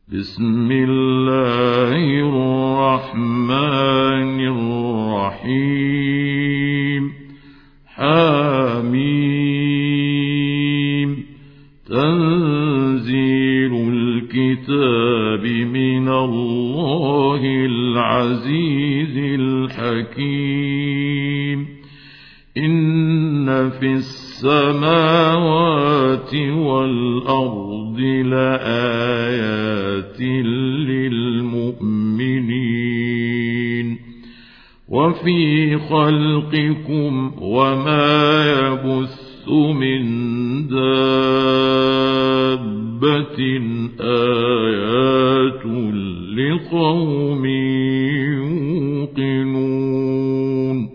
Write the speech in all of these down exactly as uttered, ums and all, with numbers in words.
بسم الله الرحمن الرحيم حميم تنزيل الكتاب من الله العزيز الحكيم إن في السماوات والأرض لآيات للمؤمنين وفي خلقكم وما يبث من دابة آيات لقوم يوقنون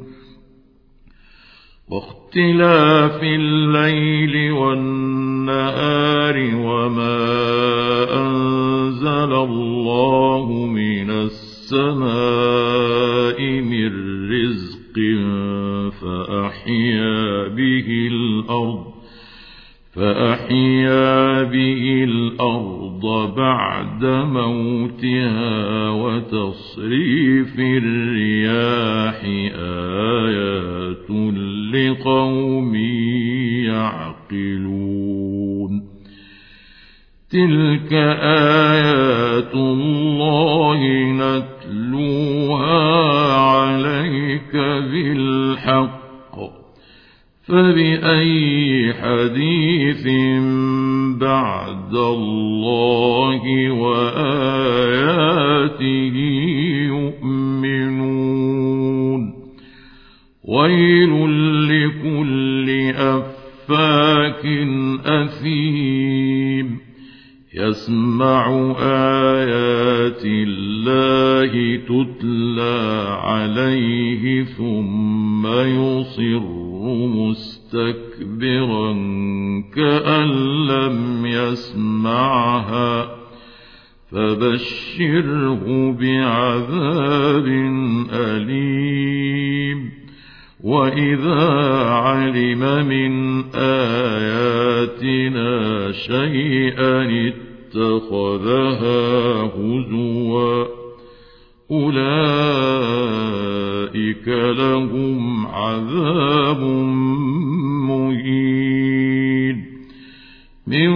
واختلاف الليل والنهار وما أنزل الله من السماء من رزق فأحيا به الأرض فأحيا به الأرض بعد موتها وتصريف الرياح آيات لقوم يعقلون تلك آيات الله نتلوها عليك بالحق فبأي حديث بعد الله وآياته يؤمنون ويل لكل أفاك أثيم يسمع آيات الله تتلى عليه ثم يصر مستكبرا كأن لم يسمعها فبشره بعذاب أليم وإذا علم من آياتنا شيئا اتخذها هزوا أولئك لهم عذاب مهين من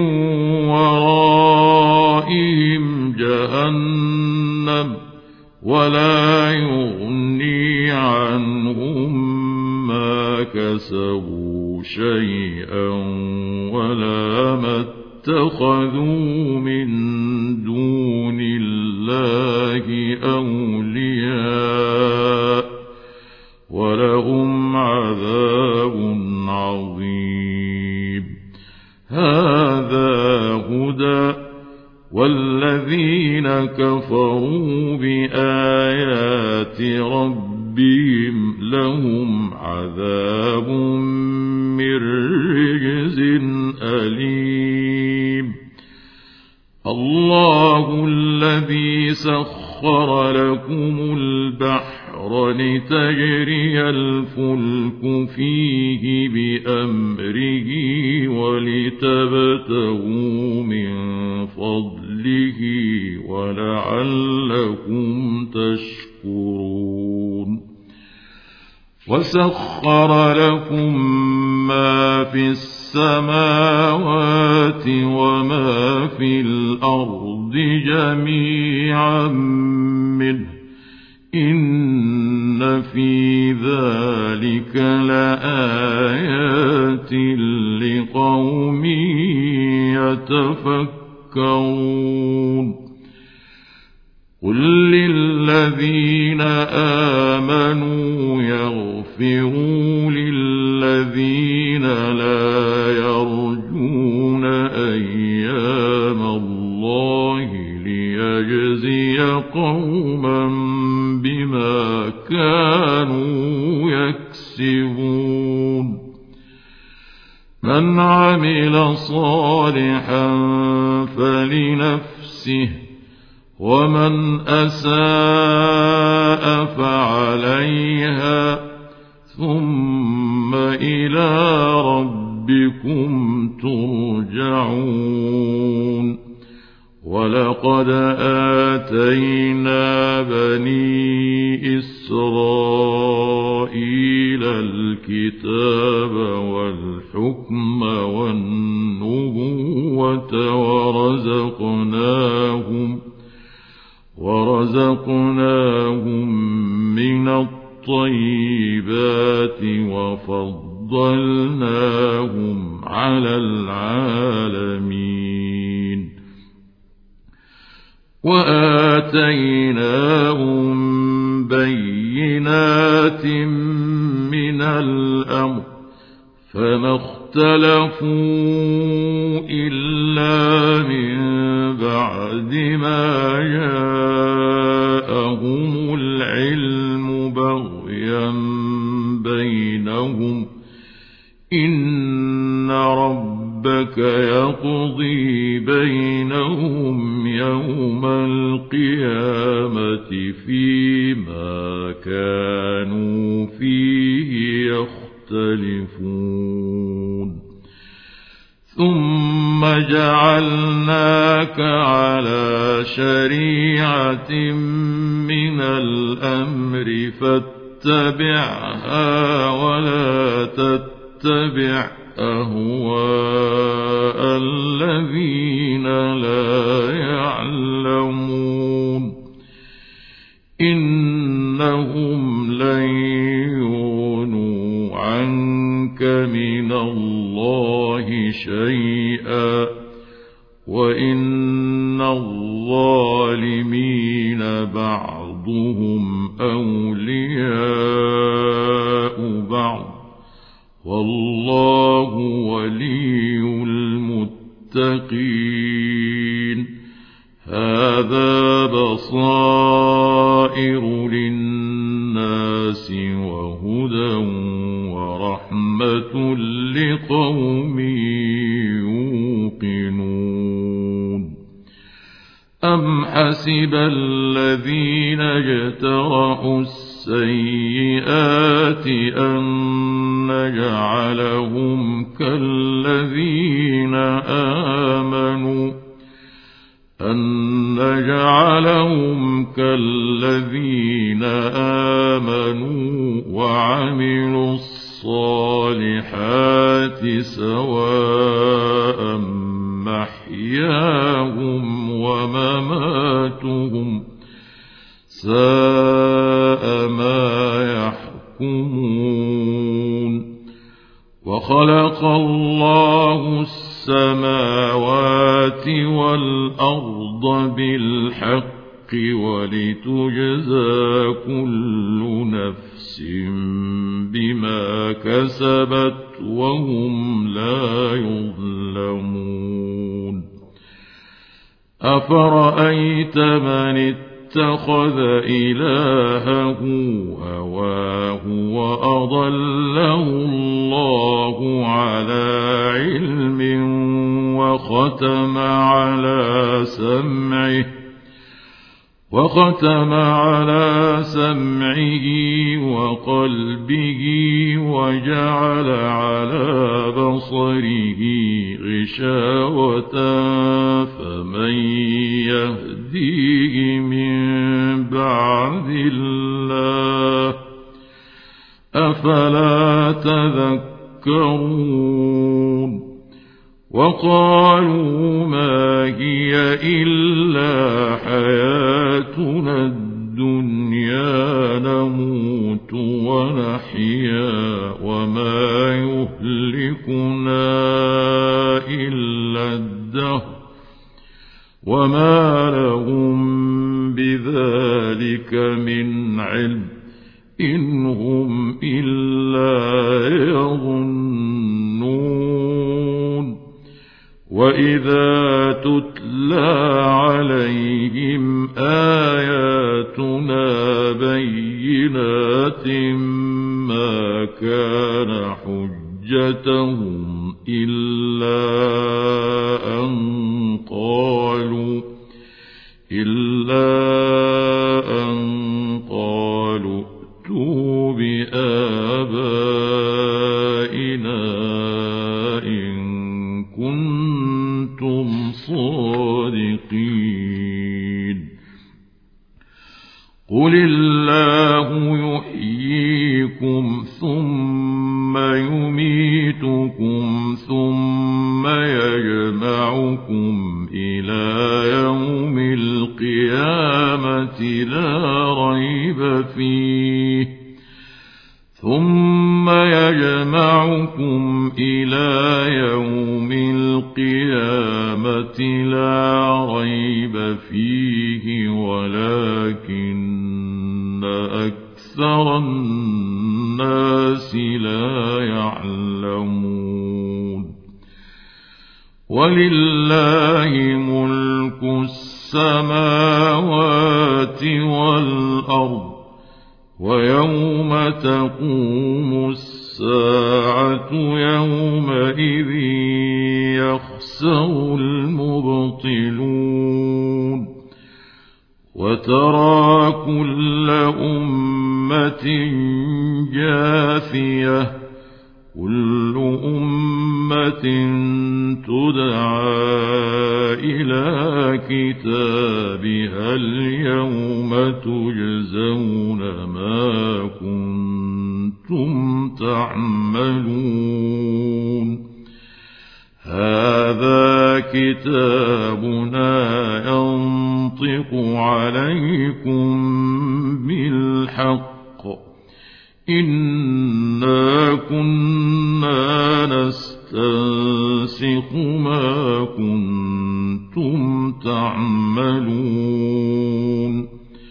ورائهم جهنم ولا يغني عنهم ما كسبوا شيئا ولا ما اتخذوا من دون الله أولياء ولهم عذاب عظيم هذا هدى والذين كفروا بآيات ربهم لهم عذاب من رجز أليم الله الذي سخر لكم البحر لتجري الفلك فيه بأمره ولتبتغوا من فضله ولعلكم تشكرون وسخر لكم ما في السماوات وما في الأرض جميعا منه إن في ذلك لآيات لقوم يتفكرون قل للذين آمنوا يغفروا للذين لا يرجون أيام الله ليجزي قوما بما كانوا يكسبون من عمل صالحا فلنفسه ومن أساء فعليها ثم إلى ربكم ترجعون ولقد آتينا بني إسرائيل الكتاب والحكم والنبوة ورزقناهم ورزقناهم من الطيبات وفضلناهم على العالمين وآتيناهم بينات من الأمر فما اختلفوا إلا من بعد ما جاءهم العلم بغيا بينهم إن ربك يقضي بينهم يوم القيامة فيما كانوا فيه يختلفون ثم جعلناك على شريعة من الأمر فاتبعها ولا تتبع أهواء الذين لا يعلمون إنهم لن يغنوا عنك من الله شيئا وإن الظالمين بعضهم أولياء بعض والله ولي المتقين هذا بصائر للناس وهدى ورحمة لقوم يوقنون أم حسب الذين اجترحوا السيئات أن نجعلهم كالذين آمنوا أن نجعلهم كالذين آمنوا وعملوا الصالحات سواء محياهم ومماتهم ساء ما يحكمون وخلق الله السماوات والأرض بالحق ولتجزى كل نفس بما كسبت وهم لا يظلمون أفرأيت من اتخذ إلهه هواه وأضله الله على علم وختم على سمعه وختم على سمعه وقلبه وجعل على بصره غشاوة فمن يهديه من بعد الله أفلا تذكرون وقالوا ما هي إلا حياتنا الدنيا نموت ونحيا وما يهلكنا إلا الدهر وما لهم بذلك من علم إن هم إلا يظنون وإذا تتلى عليهم آياتنا بينات ما كان حجتهم إلا أن قالوا إلا أن قالوا ائتوا بآبائنا إن كنتم صادقين قل الله يحييكم ثم يميتكم ثم يجمعكم إلى يوم القيامة لا ريب فيه ثم يجمعكم إلى يوم القيامة لا ريب فيه ولكن أكثر الناس لا يعلمون ولله ملك السماوات والأرض ويوم تقوم الساعة يومئذ يخسر المبطلون وترى كل أمة جاثية كل أمة تدعى إلى كتابها اليوم تجزون ما كنتم تعملون هذا كتابنا ينطق عليكم بالحق إنا كنا نستنسخ ما كنتم تعملون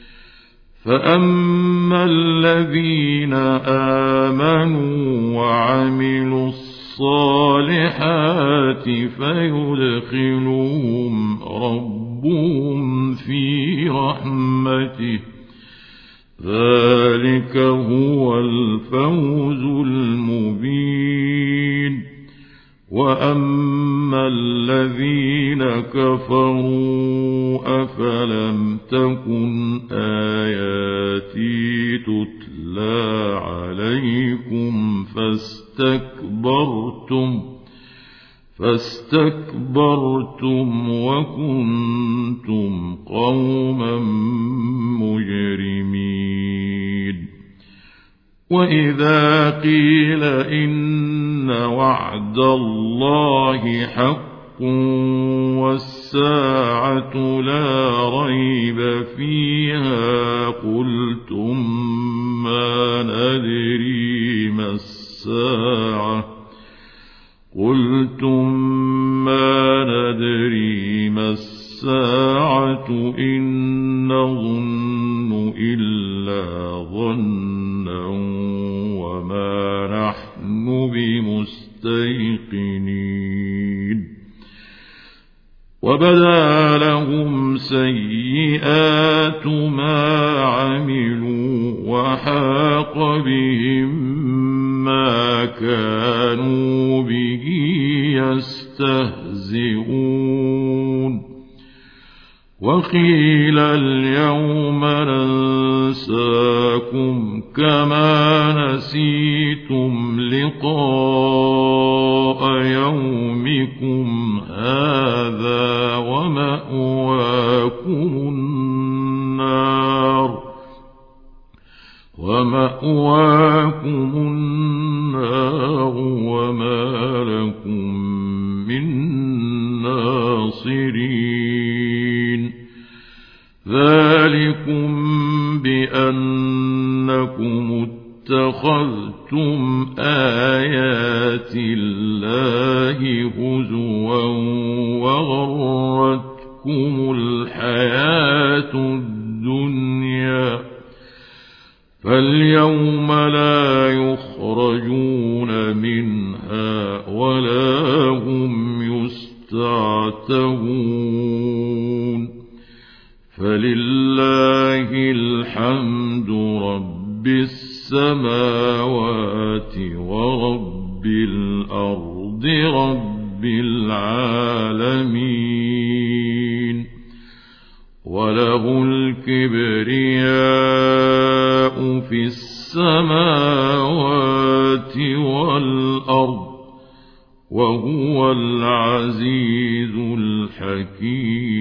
فأما الذين آمنوا وعملوا الصالحات فيدخلهم ربهم في رحمته ذلك هو الفوز المبين وأما الذين كفروا أفلم تكن آياتي تتلى عليكم فاستكبرتم فاستكبرتم وكنتم قوما مجرمين وإذا قيل إن وعد الله حق والساعة لا ريب فيها قلتم ما ندري ما الساعة قلتم ما ندري ما الساعة إن نظن إلا ظنا وما نحن بمستيقنين وبدا لهم سيئات ما عملوا وحاق بهم ما كانوا به يستهزئون وقيل اليوم ننساكم كما نسيتم لقاء يومكم هذا ومأواكم النار ومأواكم النار وما لكم من ناصرين ذلكم بأنكم اتخذتم آيات الله هزوا وغرتكم الحياة الدنيا فاليوم لا يخرجون منها ولا هم يستعتبون فلله الحمد رب السماوات ورب الأرض رب العالمين وله الكبرياء في السماوات والأرض وهو العزيز الحكيم